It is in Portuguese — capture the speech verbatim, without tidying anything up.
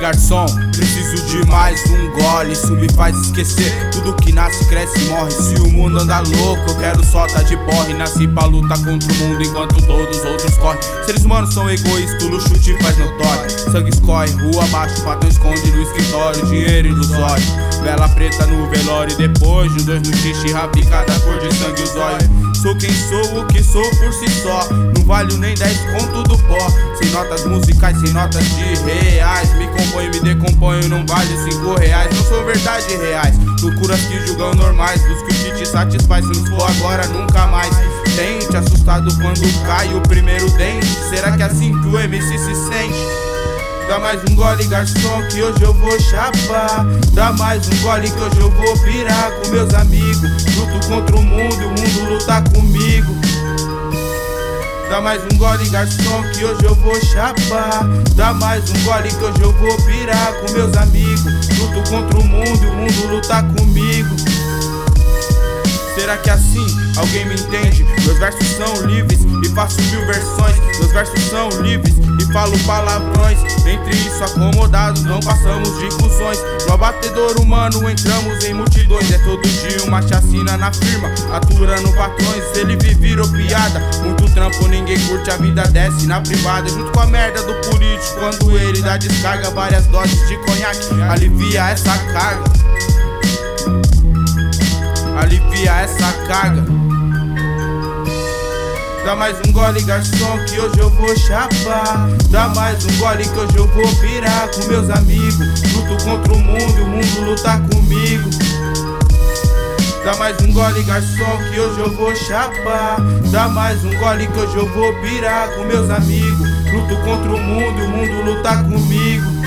garçom, preciso de mais um gole. Isso me faz esquecer tudo que nasce, cresce e morre. Se o mundo anda louco, eu quero só tá de porre. Nasci pra lutar contra o mundo enquanto todos os outros correm. Seres humanos são egoístas, o luxo te faz notório. Sangue escorre, rua abaixo, patrão esconde no escritório. Dinheiro ilusório, vela preta no velório. Depois de dois no xixi, rabi cada cor de sangue os olhos. Sou quem sou, o que sou por si só. Não valho nem dez conto do pó. Sem notas musicais, sem notas de reais. Me componho, me decomponho, não vale cinco reais. Não sou verdade reais, loucuras que julgam normais. Busco o que te satisfaz, se não for agora, nunca mais. Tente, assustado quando cai o primeiro dente. Será que é assim que o M C se sente? Dá mais um gole, garçom, que hoje eu vou chapar. Dá mais um gole que hoje eu vou virar com meus amigos. Luto contra o mundo e o mundo luta comigo. Dá mais um gole, garçom, que hoje eu vou chapar. Dá mais um gole que hoje eu vou virar com meus amigos. Luto contra o mundo e o mundo luta comigo. Será que assim alguém me entende? Meus versos são livres e faço mil versões. Meus versos são livres e falo palavrões. Entre isso acomodados não passamos de fusões. No abatedor humano entramos em multidões. É todo dia uma chacina na firma, aturando patrões. Ele vive piada, muito trampo, ninguém curte, a vida desce na privada. Junto com a merda do político, quando ele dá descarga, várias doses de conhaque alivia essa carga. Alivia essa carga. Dá mais um gole, garçom, que hoje eu vou chapar. Dá mais um gole que hoje eu vou virar com meus amigos. Luto contra o mundo e o mundo luta comigo. Dá mais um gole, garçom, que hoje eu vou chapar. Dá mais um gole que hoje eu vou virar com meus amigos. Luto contra o mundo e o mundo luta comigo.